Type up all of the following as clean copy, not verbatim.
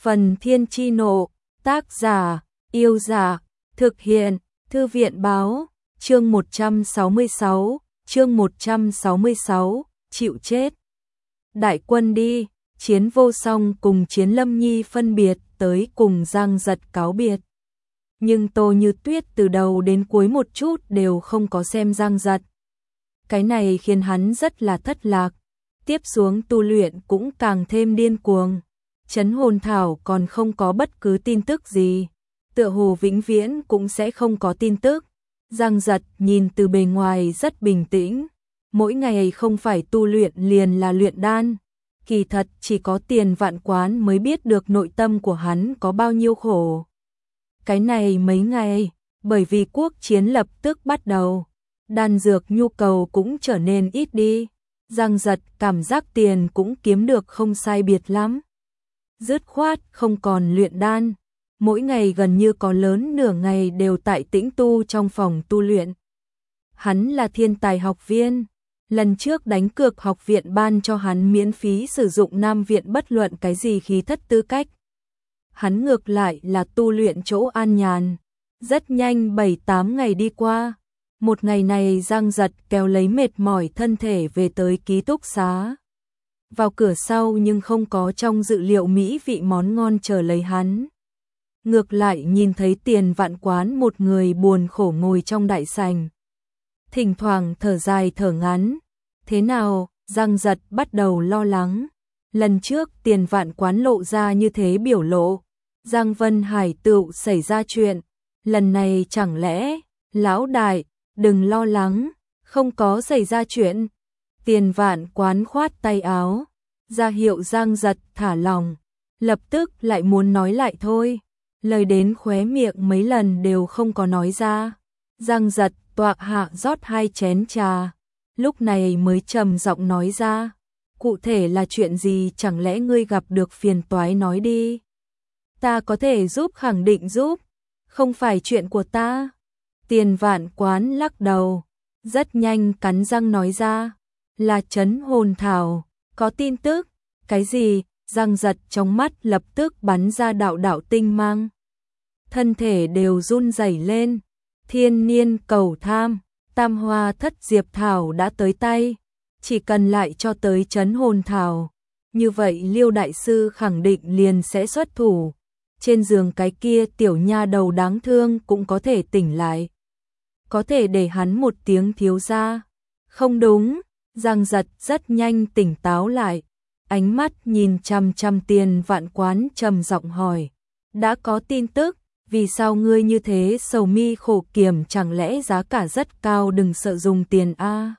Phần Thiên Chi Nộ, tác giả, Yêu Dạ, thực hiện, Thư viện Báo, chương 166, chịu chết. Đại quân đi, Chiến Vô Song cùng Chiến Lâm Nhi phân biệt tới cùng Giang Giật cáo biệt. Nhưng Tô Như Tuyết từ đầu đến cuối một chút đều không có xem Giang Giật. Cái này khiến hắn rất là thất lạc, tiếp xuống tu luyện cũng càng thêm điên cuồng. Trấn hồn thảo còn không có bất cứ tin tức gì, tựa hồ vĩnh viễn cũng sẽ không có tin tức. Giang Giật nhìn từ bề ngoài rất bình tĩnh, mỗi ngày không phải tu luyện liền là luyện đan. Kỳ thật chỉ có Tiền Vạn Quán mới biết được nội tâm của hắn có bao nhiêu khổ. Cái này mấy ngày, bởi vì quốc chiến lập tức bắt đầu, đan dược nhu cầu cũng trở nên ít đi. Giang Giật cảm giác tiền cũng kiếm được không sai biệt lắm. Dứt khoát không còn luyện đan, mỗi ngày gần như có lớn nửa ngày đều tại tĩnh tu trong phòng tu luyện. Hắn là thiên tài học viên, lần trước đánh cược học viện ban cho hắn miễn phí sử dụng Nam viện bất luận cái gì khí thất tư cách. Hắn ngược lại là tu luyện chỗ an nhàn, rất nhanh 7-8 ngày đi qua. Một ngày này Giang Giật kéo lấy mệt mỏi thân thể về tới ký túc xá. Vào cửa sau nhưng không có trong dự liệu mỹ vị món ngon chờ lấy hắn. Ngược lại nhìn thấy Tiền Vạn Quán một người buồn khổ ngồi trong đại sảnh. Thỉnh thoảng thở dài thở ngắn. Thế nào? Giang Giật bắt đầu lo lắng. Lần trước Tiền Vạn Quán lộ ra như thế biểu lộ, Giang Vân Hải tựu xảy ra chuyện. Lần này chẳng lẽ, lão đại, đừng lo lắng, không có xảy ra chuyện. Tiền Vạn Quán khoát tay áo, ra hiệu Giang Giật thả lòng, lập tức lại muốn nói lại thôi, lời đến khóe miệng mấy lần đều không có nói ra. Giang Giật toạc hạ rót 2 chén trà, lúc này mới trầm giọng nói ra, cụ thể là chuyện gì, chẳng lẽ ngươi gặp được phiền toái nói đi. Ta có thể giúp, khẳng định giúp, không phải chuyện của ta. Tiền Vạn Quán lắc đầu, rất nhanh cắn răng nói ra, là trấn hồn thảo, có tin tức. Cái gì? Giang Giật trong mắt lập tức bắn ra đạo đạo tinh mang. Thân thể đều run rẩy lên. Thiên niên cầu tham, tam hoa thất diệp thảo đã tới tay. Chỉ cần lại cho tới trấn hồn thảo, như vậy Liêu đại sư khẳng định liền sẽ xuất thủ. Trên giường cái kia tiểu nha đầu đáng thương cũng có thể tỉnh lại. Có thể để hắn một tiếng thiếu gia. Không đúng, Giang Giật rất nhanh tỉnh táo lại, ánh mắt nhìn chằm chằm Tiền Vạn Quán trầm giọng hỏi, đã có tin tức, vì sao ngươi như thế sầu mi khổ kiểm, chẳng lẽ giá cả rất cao, đừng sợ dùng tiền a.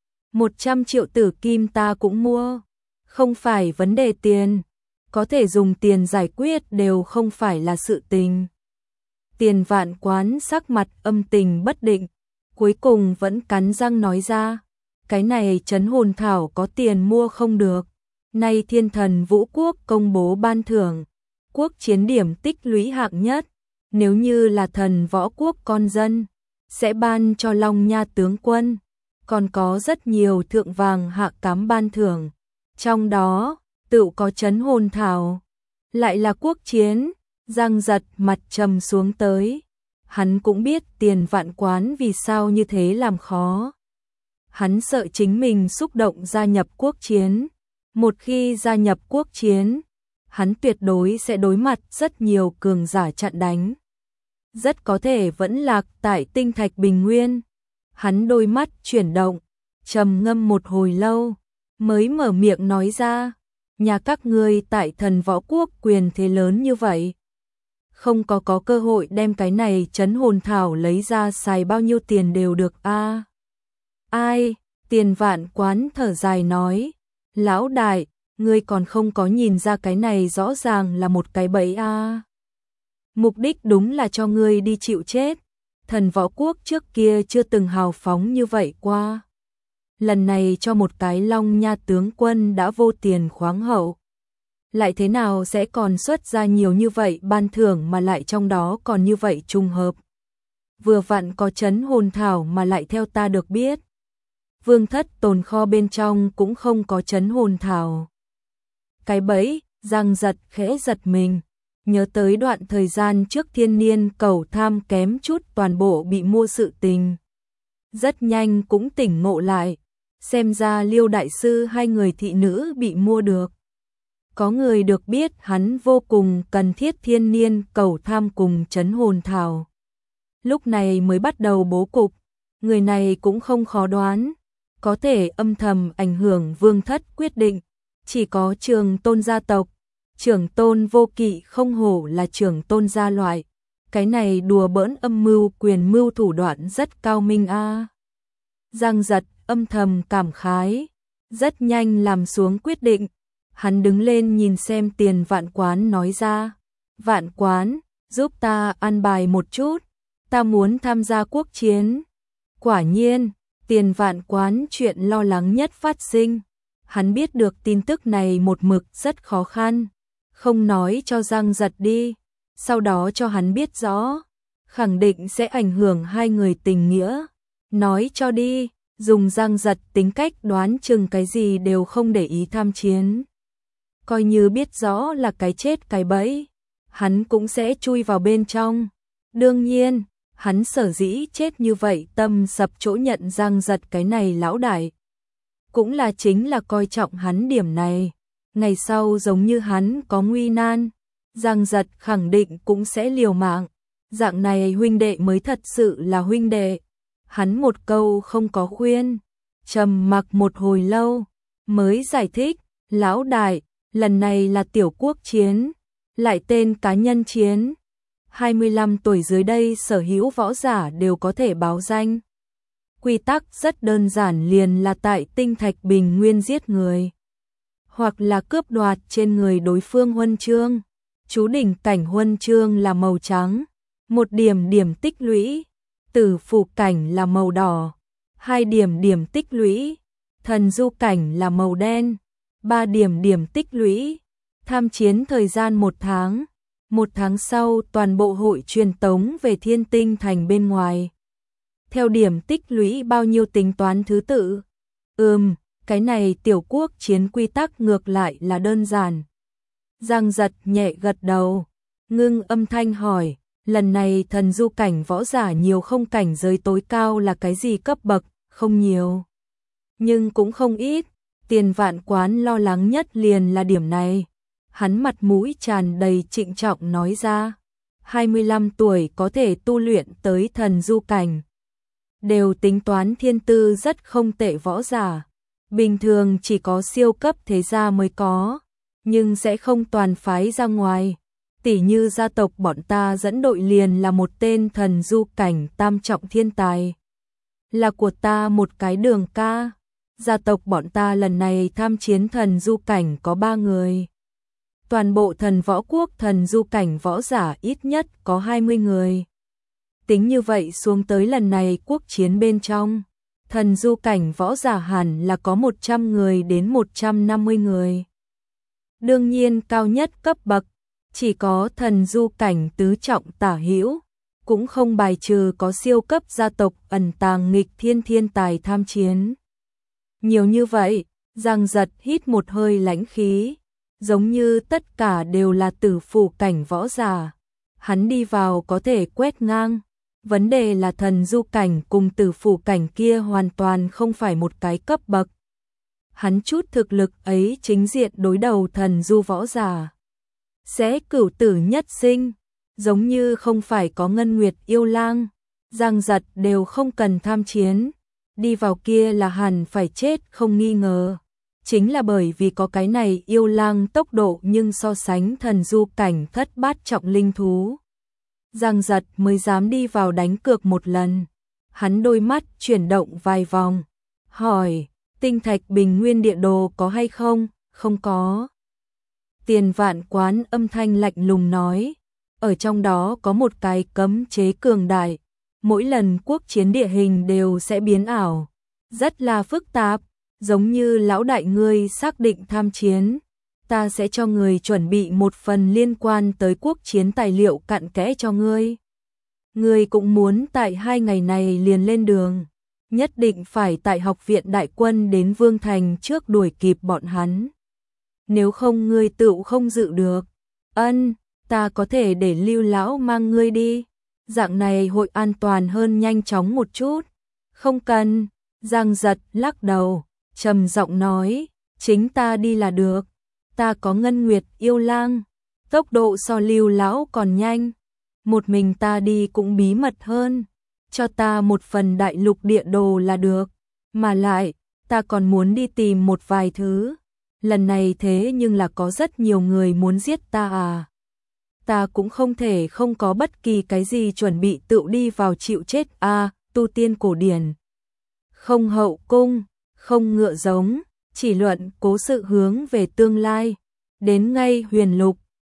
100 triệu tử kim ta cũng mua, không phải vấn đề tiền, có thể dùng tiền giải quyết đều không phải là sự tình. Tiền Vạn Quán sắc mặt âm tình bất định, cuối cùng vẫn cắn răng nói ra, cái này trấn hồn thảo có tiền mua không được. Nay Thiên Thần Vũ Quốc công bố ban thưởng, quốc chiến điểm tích lũy hạng nhất, nếu như là thần võ quốc con dân, sẽ ban cho Long Nha tướng quân, còn có rất nhiều thượng vàng hạ cám ban thưởng, trong đó tự có trấn hồn thảo, lại là quốc chiến. Giang Giật mặt trầm xuống tới, hắn cũng biết Tiền Vạn Quán vì sao như thế làm khó. Hắn sợ chính mình xúc động gia nhập quốc chiến, một khi gia nhập quốc chiến, hắn tuyệt đối sẽ đối mặt rất nhiều cường giả chặn đánh. Rất có thể vẫn lạc tại tinh thạch bình nguyên. Hắn đôi mắt chuyển động, trầm ngâm một hồi lâu, mới mở miệng nói ra, nhà các ngươi tại thần võ quốc quyền thế lớn như vậy, không có cơ hội đem cái này trấn hồn thảo lấy ra xài bao nhiêu tiền đều được a. Ai? Tiền Vạn Quán thở dài nói, lão đại, ngươi còn không có nhìn ra cái này rõ ràng là một cái bẫy a. Mục đích đúng là cho ngươi đi chịu chết. Thần võ quốc trước kia chưa từng hào phóng như vậy qua. Lần này cho một cái Long Nha tướng quân đã vô tiền khoáng hậu, lại thế nào sẽ còn xuất ra nhiều như vậy ban thưởng, mà lại trong đó còn như vậy trùng hợp. Vừa vặn có trấn hồn thảo, mà lại theo ta được biết, vương thất tồn kho bên trong cũng không có trấn hồn thảo. Cái bẫy? Giang Giật khẽ giật mình, nhớ tới đoạn thời gian trước thiên niên cầu tham kém chút toàn bộ bị mua sự tình. Rất nhanh cũng tỉnh ngộ lại, xem ra Liêu đại sư hai người thị nữ bị mua được. Có người được biết hắn vô cùng cần thiết thiên niên cầu tham cùng trấn hồn thảo. Lúc này mới bắt đầu bố cục, người này cũng không khó đoán, có thể âm thầm ảnh hưởng vương thất quyết định, chỉ có Trường Tôn gia tộc, Trưởng Tôn vô kỵ không hổ là trưởng tôn gia loại, cái này đùa bỡn âm mưu quyền mưu thủ đoạn rất cao minh a. Giang Giật âm thầm cảm khái, rất nhanh làm xuống quyết định, hắn đứng lên nhìn xem Tiền Vạn Quán nói ra, Vạn Quán, giúp ta an bài một chút, ta muốn tham gia quốc chiến. Quả nhiên, Tiền Vạn Quán chuyện lo lắng nhất phát sinh, hắn biết được tin tức này một mực rất khó khăn, không nói cho Giang Giật đi, sau đó cho hắn biết rõ, khẳng định sẽ ảnh hưởng hai người tình nghĩa, nói cho đi, dùng Giang Giật tính cách đoán chừng cái gì đều không để ý tham chiến. Coi như biết rõ là cái chết cái bẫy, hắn cũng sẽ chui vào bên trong. Đương nhiên, hắn sở dĩ chết như vậy tâm sập chỗ nhận Giang Giật cái này lão đại. Cũng là chính là coi trọng hắn điểm này. Ngày sau giống như hắn có nguy nan, Giang Giật khẳng định cũng sẽ liều mạng. Dạng này huynh đệ mới thật sự là huynh đệ. Hắn một câu không có khuyên, trầm mặc một hồi lâu, mới giải thích, lão đại, lần này là tiểu quốc chiến, lại tên cá nhân chiến. 25 tuổi dưới đây sở hữu võ giả đều có thể báo danh. Quy tắc rất đơn giản, liền là tại tinh thạch bình nguyên giết người, hoặc là cướp đoạt trên người đối phương huân chương. Chú đỉnh cảnh huân chương là màu trắng, 1 điểm điểm tích lũy, tử phủ cảnh là màu đỏ, 2 điểm điểm tích lũy, thần du cảnh là màu đen, 3 điểm điểm tích lũy. Tham chiến thời gian 1 tháng. 1 tháng sau toàn bộ hội truyền tống về Thiên Tinh thành bên ngoài. Theo điểm tích lũy bao nhiêu tính toán thứ tự. Cái này tiểu quốc chiến quy tắc ngược lại là đơn giản. Giang Giật nhẹ gật đầu, ngưng âm thanh hỏi, lần này thần du cảnh võ giả nhiều không, cảnh giới tối cao là cái gì cấp bậc? Không nhiều, nhưng cũng không ít. Tiền Vạn Quán lo lắng nhất liền là điểm này. Hắn mặt mũi tràn đầy trịnh trọng nói ra, 25 tuổi có thể tu luyện tới thần du cảnh, đều tính toán thiên tư rất không tệ võ giả. Bình thường chỉ có siêu cấp thế gia mới có, nhưng sẽ không toàn phái ra ngoài. Tỉ như gia tộc bọn ta dẫn đội liền là một tên thần du cảnh tam trọng thiên tài, là của ta một cái đường ca. Gia tộc bọn ta lần này tham chiến thần du cảnh có 3 người. Toàn bộ thần võ quốc thần du cảnh võ giả ít nhất có 20 người. Tính như vậy xuống tới lần này quốc chiến bên trong, thần du cảnh võ giả hẳn là có 100 người đến 150 người. Đương nhiên cao nhất cấp bậc chỉ có thần du cảnh tứ trọng tả hữu, cũng không bài trừ có siêu cấp gia tộc ẩn tàng nghịch thiên thiên tài tham chiến. Nhiều như vậy, Giang Giật hít một hơi lãnh khí, giống như tất cả đều là tử phủ cảnh võ giả. Hắn đi vào có thể quét ngang. Vấn đề là thần du cảnh cùng tử phủ cảnh kia hoàn toàn không phải một cái cấp bậc. Hắn chút thực lực ấy chính diện đối đầu thần du võ giả, sẽ cửu tử nhất sinh, giống như không phải có Ngân Nguyệt yêu lang, Giang Giật đều không cần tham chiến, đi vào kia là hẳn phải chết không nghi ngờ. Chính là bởi vì có cái này yêu lang tốc độ nhưng so sánh thần du cảnh thất bát trọng linh thú, Giang Giật mới dám đi vào đánh cược một lần. Hắn đôi mắt chuyển động vài vòng, hỏi, tinh thạch bình nguyên địa đồ có hay không? Không có. Tiền Vạn Quán âm thanh lạnh lùng nói, ở trong đó có một cái cấm chế cường đại, mỗi lần quốc chiến địa hình đều sẽ biến ảo, rất là phức tạp, giống như lão đại ngươi xác định tham chiến, ta sẽ cho người chuẩn bị một phần liên quan tới quốc chiến tài liệu cặn kẽ cho ngươi. Ngươi cũng muốn tại 2 ngày này liền lên đường, nhất định phải tại học viện đại quân đến Vương Thành trước đuổi kịp bọn hắn. Nếu không ngươi tự không dự được. ta có thể để Lưu lão mang ngươi đi, dạng này hội an toàn hơn nhanh chóng một chút. Không cần, Giang Giật lắc đầu, trầm giọng nói, chính ta đi là được, ta có Ngân Nguyệt yêu lang, tốc độ so Lưu lão còn nhanh, một mình ta đi cũng bí mật hơn, cho ta một phần đại lục địa đồ là được, mà lại, ta còn muốn đi tìm một vài thứ, lần này thế nhưng là có rất nhiều người muốn giết ta à. Ta cũng không thể không có bất kỳ cái gì chuẩn bị tự đi vào chịu chết à, tu tiên cổ điển. Không hậu cung, không ngựa giống, chỉ luận cố sự hướng về tương lai, đến ngay huyền lục,